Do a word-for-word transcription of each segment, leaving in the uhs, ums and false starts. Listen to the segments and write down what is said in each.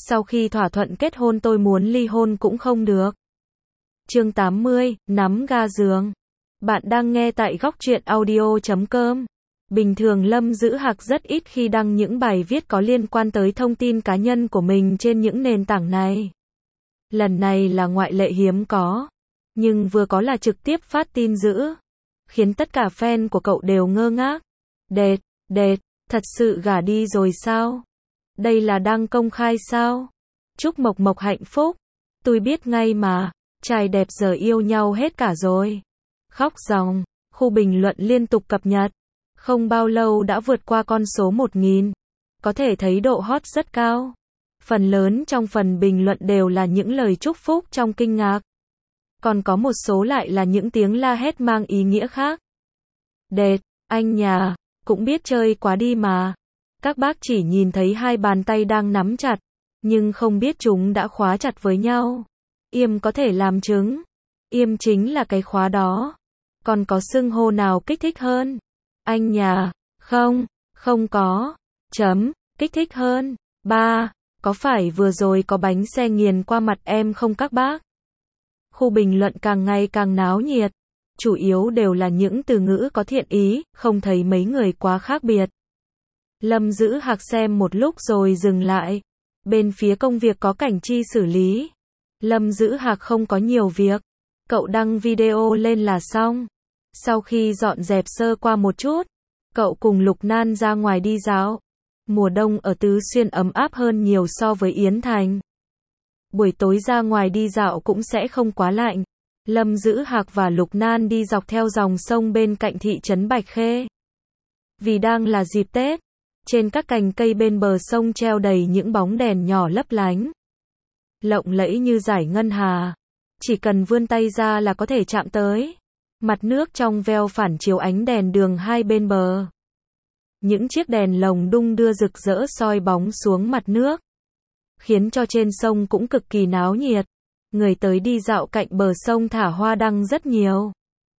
Sau khi thỏa thuận kết hôn tôi muốn ly hôn cũng không được. Chương tám mươi, nắm ga giường. Bạn đang nghe tại góc truyện audio chấm com. Bình thường Lâm Dữ Hạc rất ít khi đăng những bài viết có liên quan tới thông tin cá nhân của mình trên những nền tảng này. Lần này là ngoại lệ hiếm có, nhưng vừa có là trực tiếp phát tin dữ, khiến tất cả fan của cậu đều ngơ ngác. Đệt, đệt, thật sự gả đi rồi sao? Đây là đang công khai sao? Chúc Mộc Mộc hạnh phúc. Tôi biết ngay mà, trai đẹp giờ yêu nhau hết cả rồi. Khóc ròng, khu bình luận liên tục cập nhật. Không bao lâu đã vượt qua con số một nghìn. Có thể thấy độ hot rất cao. Phần lớn trong phần bình luận đều là những lời chúc phúc trong kinh ngạc. Còn có một số lại là những tiếng la hét mang ý nghĩa khác. Đệt, anh nhà, cũng biết chơi quá đi mà. Các bác chỉ nhìn thấy hai bàn tay đang nắm chặt, nhưng không biết chúng đã khóa chặt với nhau. Yêm có thể làm chứng. Yêm chính là cái khóa đó. Còn có xưng hô nào kích thích hơn? Anh nhà, không, không có. Chấm, kích thích hơn. Ba, có phải vừa rồi có bánh xe nghiền qua mặt em không các bác? Khu bình luận càng ngày càng náo nhiệt. Chủ yếu đều là những từ ngữ có thiện ý, không thấy mấy người quá khác biệt. Lâm Dữ Hạc xem một lúc rồi dừng lại. Bên phía công việc có Cảnh Chi xử lý. Lâm Dữ Hạc không có nhiều việc. Cậu đăng video lên là xong. Sau khi dọn dẹp sơ qua một chút, cậu cùng Lục Nan ra ngoài đi dạo. Mùa đông ở Tứ Xuyên ấm áp hơn nhiều so với Yến Thành. Buổi tối ra ngoài đi dạo cũng sẽ không quá lạnh. Lâm Dữ Hạc và Lục Nan đi dọc theo dòng sông bên cạnh thị trấn Bạch Khê. Vì đang là dịp Tết, trên các cành cây bên bờ sông treo đầy những bóng đèn nhỏ lấp lánh, lộng lẫy như dải ngân hà. Chỉ cần vươn tay ra là có thể chạm tới. Mặt nước trong veo phản chiếu ánh đèn đường hai bên bờ. Những chiếc đèn lồng đung đưa rực rỡ soi bóng xuống mặt nước, khiến cho trên sông cũng cực kỳ náo nhiệt. Người tới đi dạo cạnh bờ sông thả hoa đăng rất nhiều.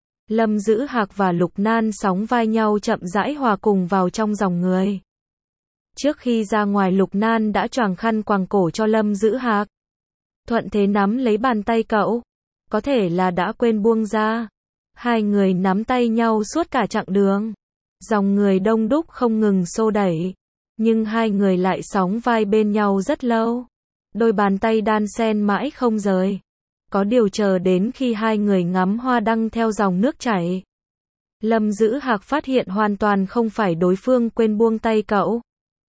Lâm Dữ Hạc và Lục Nan sóng vai nhau chậm rãi hòa cùng vào trong dòng người. Trước khi ra ngoài Lục Nan đã choàng khăn quàng cổ cho Lâm Dữ Hạc. Thuận thế nắm lấy bàn tay cậu. Có thể là đã quên buông ra. Hai người nắm tay nhau suốt cả chặng đường. Dòng người đông đúc không ngừng xô đẩy. Nhưng hai người lại sóng vai bên nhau rất lâu. Đôi bàn tay đan xen mãi không rời. Có điều chờ đến khi hai người ngắm hoa đăng theo dòng nước chảy, Lâm Dữ Hạc phát hiện hoàn toàn không phải đối phương quên buông tay cậu.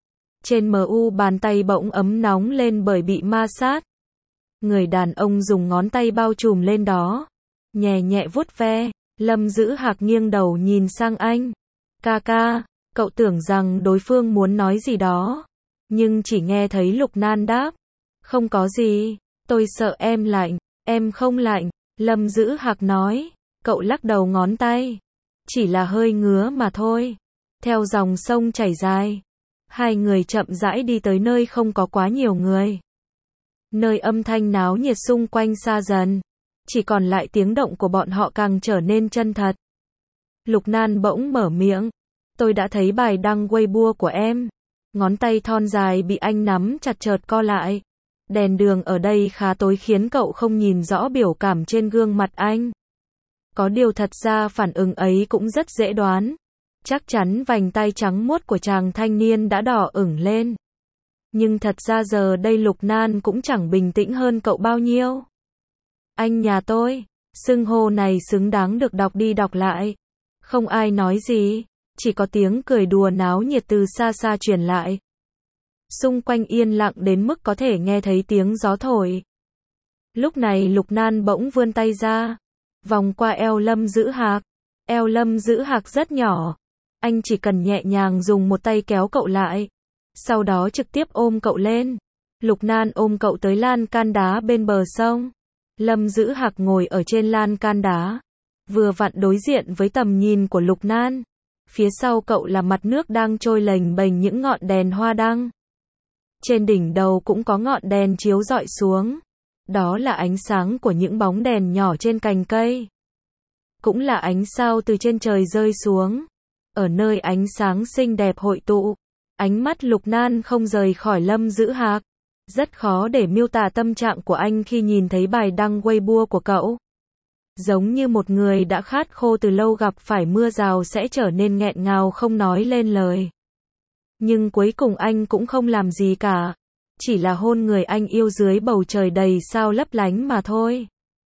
Trên mu bàn tay bỗng ấm nóng lên bởi bị ma sát. Người đàn ông dùng ngón tay bao trùm lên đó, nhẹ nhẹ vuốt ve. Lâm Dữ Hạc nghiêng đầu nhìn sang anh. Ca ca, cậu tưởng rằng đối phương muốn nói gì đó, nhưng chỉ nghe thấy Lục Nan đáp. Không có gì, tôi sợ em lạnh. Em không lạnh, Lâm Dữ Hạc nói. Cậu lắc đầu ngón tay. Chỉ là hơi ngứa mà thôi. Theo dòng sông chảy dài, hai người chậm rãi đi tới nơi không có quá nhiều người. Nơi âm thanh náo nhiệt xung quanh xa dần. Chỉ còn lại tiếng động của bọn họ càng trở nên chân thật. Lục Nan bỗng mở miệng. Tôi đã thấy bài đăng Weibo của em. Ngón tay thon dài bị anh nắm chặt chợt co lại. Đèn đường ở đây khá tối khiến cậu không nhìn rõ biểu cảm trên gương mặt anh. Có điều thật ra phản ứng ấy cũng rất dễ đoán. Chắc chắn vành tay trắng muốt của chàng thanh niên đã đỏ ửng lên. Nhưng thật ra giờ đây Lục Nan cũng chẳng bình tĩnh hơn cậu bao nhiêu. Anh nhà tôi, xưng hô này xứng đáng được đọc đi đọc lại. Không ai nói gì, chỉ có tiếng cười đùa náo nhiệt từ xa xa truyền lại. Xung quanh yên lặng đến mức có thể nghe thấy tiếng gió thổi. Lúc này Lục Nan bỗng vươn tay ra, vòng qua eo Lâm Dữ Hạc. Eo Lâm Dữ Hạc rất nhỏ. Anh chỉ cần nhẹ nhàng dùng một tay kéo cậu lại, sau đó trực tiếp ôm cậu lên. Lục Nan ôm cậu tới lan can đá bên bờ sông. Lâm Dữ Hạc ngồi ở trên lan can đá, vừa vặn đối diện với tầm nhìn của Lục Nan. Phía sau cậu là mặt nước đang trôi lềnh bềnh những ngọn đèn hoa đăng. Trên đỉnh đầu cũng có ngọn đèn chiếu rọi xuống. Đó là ánh sáng của những bóng đèn nhỏ trên cành cây. Cũng là ánh sao từ trên trời rơi xuống. Ở nơi ánh sáng xinh đẹp hội tụ, ánh mắt Lục Nan không rời khỏi Lâm Dữ Hạc. Rất khó để miêu tả tâm trạng của anh khi nhìn thấy bài đăng Weibo của cậu. Giống như một người đã khát khô từ lâu gặp phải mưa rào sẽ trở nên nghẹn ngào không nói lên lời. Nhưng cuối cùng anh cũng không làm gì cả. Chỉ là hôn người anh yêu dưới bầu trời đầy sao lấp lánh mà thôi.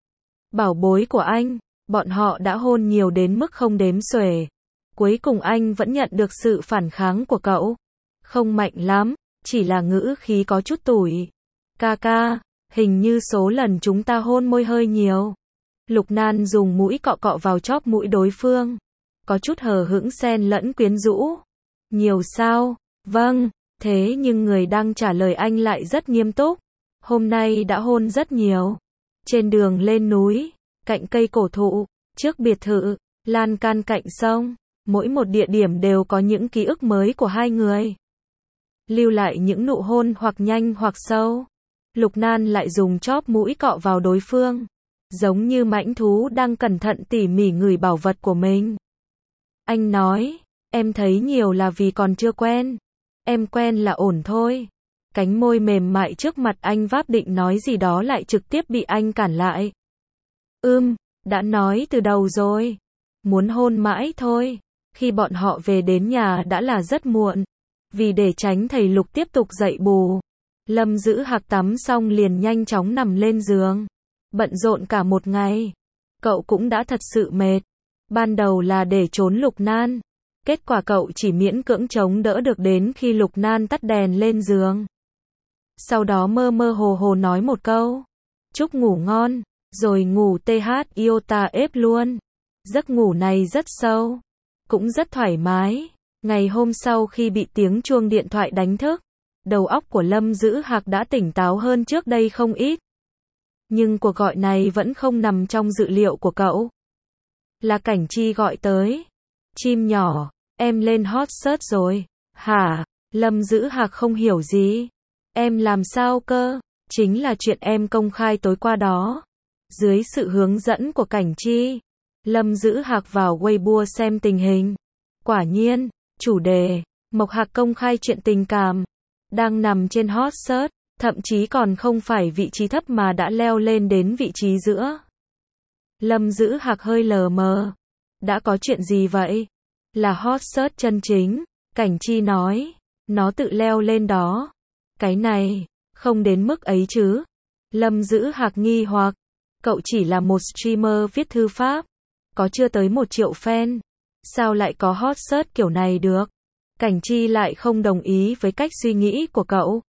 Bảo bối của anh, bọn họ đã hôn nhiều đến mức không đếm xuể. Cuối cùng anh vẫn nhận được sự phản kháng của cậu. Không mạnh lắm, chỉ là ngữ khí có chút tủi. Ca ca, hình như số lần chúng ta hôn môi hơi nhiều. Lục Nan dùng mũi cọ cọ vào chóp mũi đối phương. Có chút hờ hững xen lẫn quyến rũ. Nhiều sao? Vâng, thế nhưng người đang trả lời anh lại rất nghiêm túc. Hôm nay đã hôn rất nhiều. Trên đường lên núi, cạnh cây cổ thụ, trước biệt thự, lan can cạnh sông. Mỗi một địa điểm đều có những ký ức mới của hai người. Lưu lại những nụ hôn hoặc nhanh hoặc sâu. Lục Nan lại dùng chóp mũi cọ vào đối phương. Giống như mãnh thú đang cẩn thận tỉ mỉ ngửi bảo vật của mình. Anh nói, em thấy nhiều là vì còn chưa quen. Em quen là ổn thôi. Cánh môi mềm mại trước mặt anh váp định nói gì đó lại trực tiếp bị anh cản lại. Ưm, đã nói từ đầu rồi. Muốn hôn mãi thôi. Khi bọn họ về đến nhà đã là rất muộn. Vì để tránh thầy Lục tiếp tục dạy bù, Lâm Dữ Hạc tắm xong liền nhanh chóng nằm lên giường. Bận rộn cả một ngày. Cậu cũng đã thật sự mệt. Ban đầu là để trốn Lục Nan. Kết quả cậu chỉ miễn cưỡng chống đỡ được đến khi Lục Nan tắt đèn lên giường. Sau đó mơ mơ hồ hồ nói một câu. Chúc ngủ ngon. Rồi ngủ th iota ép luôn. Giấc ngủ này rất sâu. Cũng rất thoải mái. Ngày hôm sau khi bị tiếng chuông điện thoại đánh thức, đầu óc của Lâm Dữ Hạc đã tỉnh táo hơn trước đây không ít. Nhưng cuộc gọi này vẫn không nằm trong dự liệu của cậu. Là Cảnh Chi gọi tới. Chim nhỏ, em lên hot search rồi. Hả? Lâm Dữ Hạc không hiểu gì. Em làm sao cơ? Chính là chuyện em công khai tối qua đó. Dưới sự hướng dẫn của Cảnh Chi, Lâm Dữ Hạc vào Weibo xem tình hình. Quả nhiên, chủ đề, Mộc Hạc công khai chuyện tình cảm, đang nằm trên hot search, thậm chí còn không phải vị trí thấp mà đã leo lên đến vị trí giữa. Lâm Dữ Hạc hơi lờ mờ. Đã có chuyện gì vậy? Là hot search chân chính, Cảnh Chi nói. Nó tự leo lên đó. Cái này, không đến mức ấy chứ. Lâm Dữ Hạc nghi hoặc. Cậu chỉ là một streamer viết thư pháp. Có chưa tới một triệu fan. Sao lại có hot search kiểu này được? Cảnh Chi lại không đồng ý với cách suy nghĩ của cậu.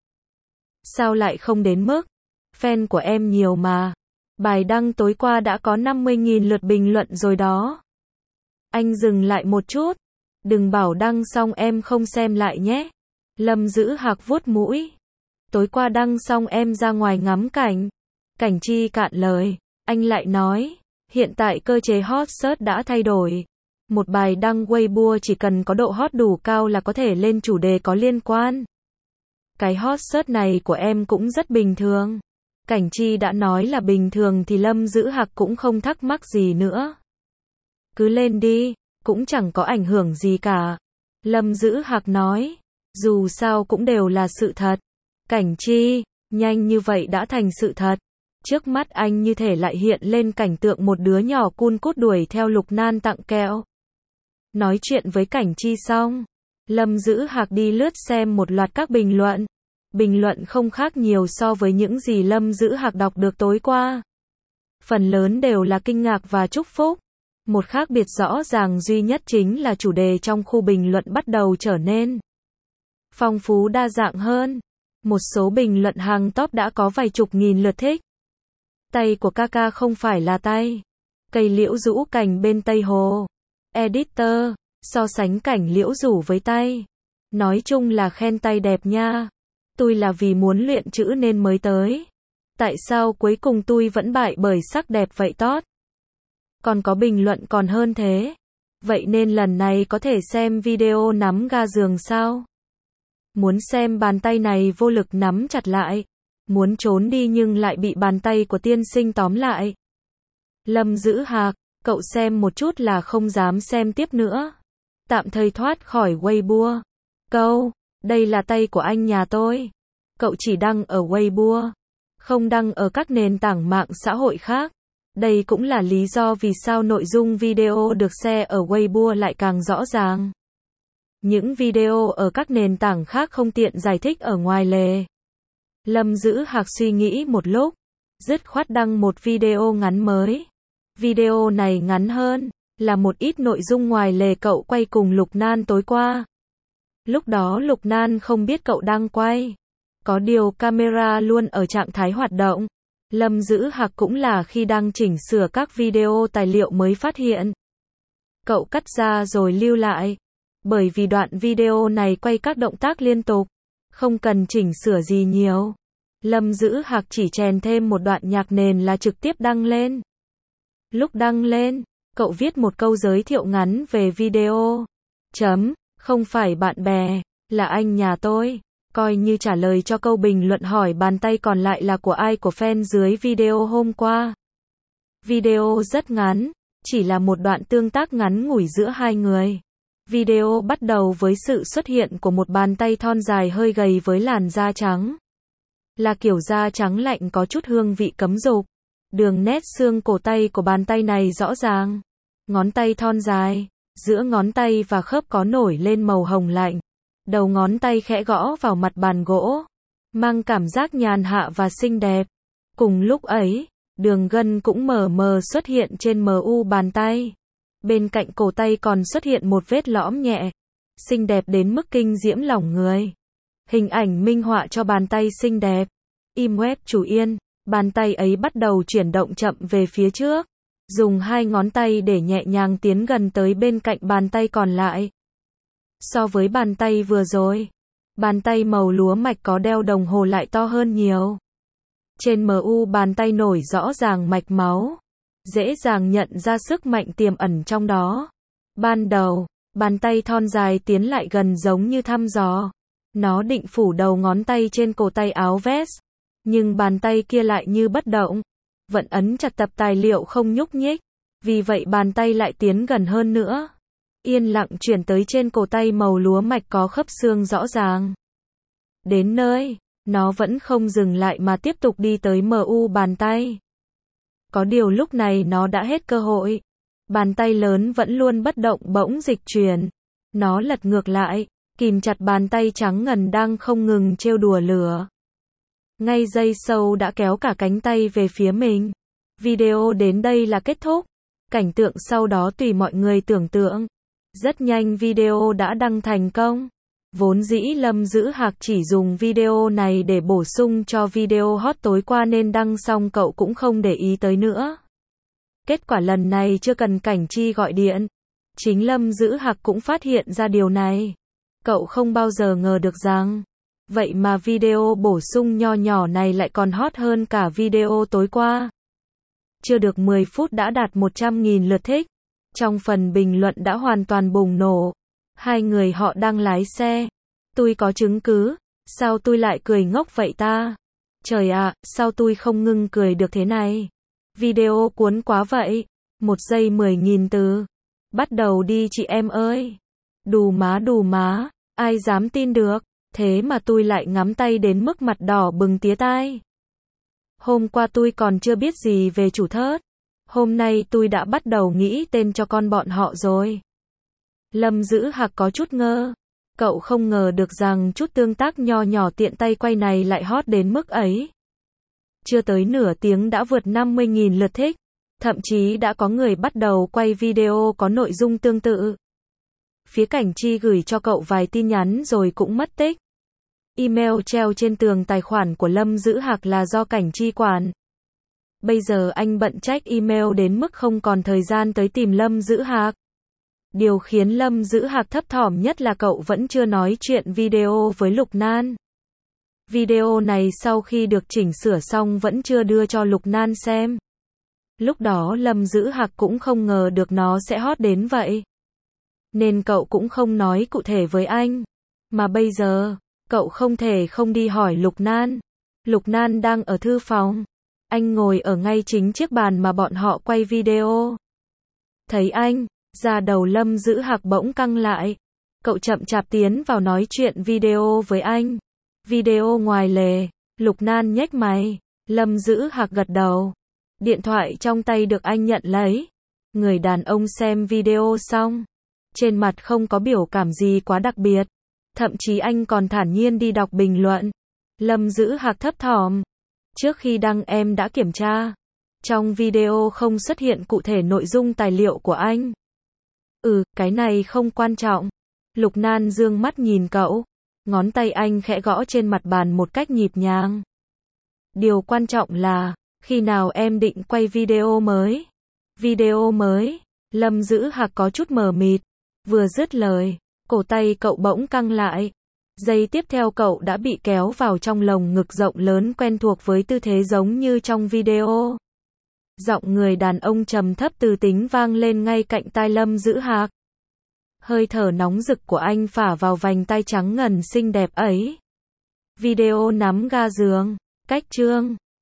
Sao lại không đến mức? Fan của em nhiều mà. Bài đăng tối qua đã có năm mươi nghìn lượt bình luận rồi đó. Anh dừng lại một chút. Đừng bảo đăng xong em không xem lại nhé. Lâm Dữ Hạc vuốt mũi. Tối qua đăng xong em ra ngoài ngắm cảnh. Cảnh Chi cạn lời. Anh lại nói. Hiện tại cơ chế hot search đã thay đổi. Một bài đăng Weibo chỉ cần có độ hot đủ cao là có thể lên chủ đề có liên quan. Cái hot search này của em cũng rất bình thường. Cảnh Chi đã nói là bình thường thì Lâm Dữ Hạc cũng không thắc mắc gì nữa. Cứ lên đi, cũng chẳng có ảnh hưởng gì cả. Lâm Dữ Hạc nói. Dù sao cũng đều là sự thật. Cảnh Chi, nhanh như vậy đã thành sự thật. Trước mắt anh như thể lại hiện lên cảnh tượng một đứa nhỏ cun cút đuổi theo Lục Nan tặng kẹo. Nói chuyện với Cảnh Chi xong, Lâm Dữ Hạc đi lướt xem một loạt các bình luận. Bình luận không khác nhiều so với những gì Lâm Dữ Hạc đọc được tối qua. Phần lớn đều là kinh ngạc và chúc phúc. Một khác biệt rõ ràng duy nhất chính là chủ đề trong khu bình luận bắt đầu trở nên phong phú đa dạng hơn. Một số bình luận hàng top đã có vài chục nghìn lượt thích. Tay của Kaka không phải là tay. Cây liễu rũ cành bên Tây Hồ. Editor, so sánh cảnh liễu rủ với tay. Nói chung là khen tay đẹp nha. Tôi là vì muốn luyện chữ nên mới tới. Tại sao cuối cùng tôi vẫn bại bởi sắc đẹp vậy tót? Còn có bình luận còn hơn thế. Vậy nên lần này có thể xem video nắm ga giường sao? Muốn xem bàn tay này vô lực nắm chặt lại. Muốn trốn đi nhưng lại bị bàn tay của tiên sinh tóm lại. Lâm Dữ Hạc, cậu xem một chút là không dám xem tiếp nữa. Tạm thời thoát khỏi Weibo. Câu, đây là tay của anh nhà tôi. cậu chỉ đăng ở Weibo, không đăng ở các nền tảng mạng xã hội khác. Đây cũng là lý do vì sao nội dung video được share ở Weibo lại càng rõ ràng. Những video ở các nền tảng khác không tiện giải thích ở ngoài lề. Lâm Dữ Hạc suy nghĩ một lúc, dứt khoát đăng một video ngắn mới. Video này ngắn hơn, là một ít nội dung ngoài lề cậu quay cùng Lục Nan tối qua. Lúc đó Lục Nan không biết cậu đang quay. Có điều camera luôn ở trạng thái hoạt động. Lâm Dữ Hạc cũng là khi đang chỉnh sửa các video tài liệu mới phát hiện. Cậu cắt ra rồi lưu lại. Bởi vì đoạn video này quay các động tác liên tục, không cần chỉnh sửa gì nhiều. Lâm Dữ Hạc chỉ chèn thêm một đoạn nhạc nền là trực tiếp đăng lên. Lúc đăng lên, cậu viết một câu giới thiệu ngắn về video. Chấm, không phải bạn bè, là anh nhà tôi. Coi như trả lời cho câu bình luận hỏi bàn tay còn lại là của ai của fan dưới video hôm qua. Video rất ngắn, chỉ là một đoạn tương tác ngắn ngủi giữa hai người. Video bắt đầu với sự xuất hiện của một bàn tay thon dài hơi gầy với làn da trắng. Là kiểu da trắng lạnh có chút hương vị cấm dục. Đường nét xương cổ tay của bàn tay này rõ ràng. Ngón tay thon dài, giữa ngón tay và khớp có nổi lên màu hồng lạnh. Đầu ngón tay khẽ gõ vào mặt bàn gỗ, mang cảm giác nhàn hạ và xinh đẹp. Cùng lúc ấy, đường gân cũng mờ mờ xuất hiện trên em u bàn tay. Bên cạnh cổ tay còn xuất hiện một vết lõm nhẹ, xinh đẹp đến mức kinh diễm lòng người. Hình ảnh minh họa cho bàn tay xinh đẹp. Im web chủ yên, bàn tay ấy bắt đầu chuyển động chậm về phía trước, dùng hai ngón tay để nhẹ nhàng tiến gần tới bên cạnh bàn tay còn lại. So với bàn tay vừa rồi, bàn tay màu lúa mạch có đeo đồng hồ lại to hơn nhiều. Trên em u bàn tay nổi rõ ràng mạch máu, dễ dàng nhận ra sức mạnh tiềm ẩn trong đó. Ban đầu, bàn tay thon dài tiến lại gần giống như thăm dò. Nó định phủ đầu ngón tay trên cổ tay áo vest, nhưng bàn tay kia lại như bất động, vẫn ấn chặt tập tài liệu không nhúc nhích. Vì vậy bàn tay lại tiến gần hơn nữa, yên lặng chuyển tới trên cổ tay màu lúa mạch có khớp xương rõ ràng. Đến nơi, nó vẫn không dừng lại mà tiếp tục đi tới em u bàn tay. Có điều lúc này nó đã hết cơ hội. Bàn tay lớn vẫn luôn bất động bỗng dịch chuyển. Nó lật ngược lại, kìm chặt bàn tay trắng ngần đang không ngừng trêu đùa lửa. Ngay giây sau đã kéo cả cánh tay về phía mình. Video đến đây là kết thúc. Cảnh tượng sau đó tùy mọi người tưởng tượng. Rất nhanh video đã đăng thành công. Vốn dĩ Lâm Dữ Hạc chỉ dùng video này để bổ sung cho video hot tối qua nên đăng xong cậu cũng không để ý tới nữa. Kết quả lần này chưa cần Cảnh Chi gọi điện, chính Lâm Dữ Hạc cũng phát hiện ra điều này. Cậu không bao giờ ngờ được rằng, vậy mà video bổ sung nho nhỏ này lại còn hot hơn cả video tối qua. Chưa được mười phút đã đạt một trăm nghìn lượt thích. Trong phần bình luận đã hoàn toàn bùng nổ. Hai người họ đang lái xe. Tôi có chứng cứ. Sao tôi lại cười ngốc vậy ta? Trời ạ, sao tôi không ngưng cười được thế này? Video cuốn quá vậy. Một giây mười nghìn từ. Bắt đầu đi chị em ơi. Đù má đù má. Ai dám tin được. Thế mà tôi lại ngắm tay đến mức mặt đỏ bừng tía tai. Hôm qua tôi còn chưa biết gì về chủ thớt. Hôm nay tôi đã bắt đầu nghĩ tên cho con bọn họ rồi. Lâm Dữ Hạc có chút ngơ. Cậu không ngờ được rằng chút tương tác nho nhỏ tiện tay quay này lại hot đến mức ấy. Chưa tới nửa tiếng đã vượt năm mươi nghìn lượt thích. Thậm chí đã có người bắt đầu quay video có nội dung tương tự. Phía Cảnh Chi gửi cho cậu vài tin nhắn rồi cũng mất tích. Email treo trên tường tài khoản của Lâm Dữ Hạc là do Cảnh Chi quản. Bây giờ anh bận check email đến mức không còn thời gian tới tìm Lâm Dữ Hạc. Điều khiến Lâm Dữ Hạc thấp thỏm nhất là cậu vẫn chưa nói chuyện video với Lục Nan. Video này sau khi được chỉnh sửa xong vẫn chưa đưa cho Lục Nan xem. Lúc đó Lâm Dữ Hạc cũng không ngờ được nó sẽ hot đến vậy. Nên cậu cũng không nói cụ thể với anh. Mà bây giờ, cậu không thể không đi hỏi Lục Nan. Lục Nan đang ở thư phòng. Anh ngồi ở ngay chính chiếc bàn mà bọn họ quay video. Thấy anh, da đầu Lâm Dữ Hạc bỗng căng lại. Cậu chậm chạp tiến vào nói chuyện video với anh. Video ngoài lề. Lục Nan nhếch mày. Lâm Dữ Hạc gật đầu. Điện thoại trong tay được anh nhận lấy. Người đàn ông xem video xong. Trên mặt không có biểu cảm gì quá đặc biệt. Thậm chí anh còn thản nhiên đi đọc bình luận. Lâm Dữ Hạc thấp thỏm. Trước khi đăng em đã kiểm tra. Trong video không xuất hiện cụ thể nội dung tài liệu của anh. Ừ, cái này không quan trọng. Lục Nan dương mắt nhìn cậu. Ngón tay anh khẽ gõ trên mặt bàn một cách nhịp nhàng. Điều quan trọng là, khi nào em định quay video mới? Video mới? Lâm Dữ Hạc có chút mờ mịt. Vừa dứt lời, cổ tay cậu bỗng căng lại. Giây tiếp theo cậu đã bị kéo vào trong lồng ngực rộng lớn quen thuộc với tư thế giống như trong video. Giọng người đàn ông trầm thấp từ tính vang lên ngay cạnh tai Lâm Dữ Hạc. Hơi thở nóng rực của anh phả vào vành tay trắng ngần xinh đẹp ấy. Video nắm ga giường. Cách chương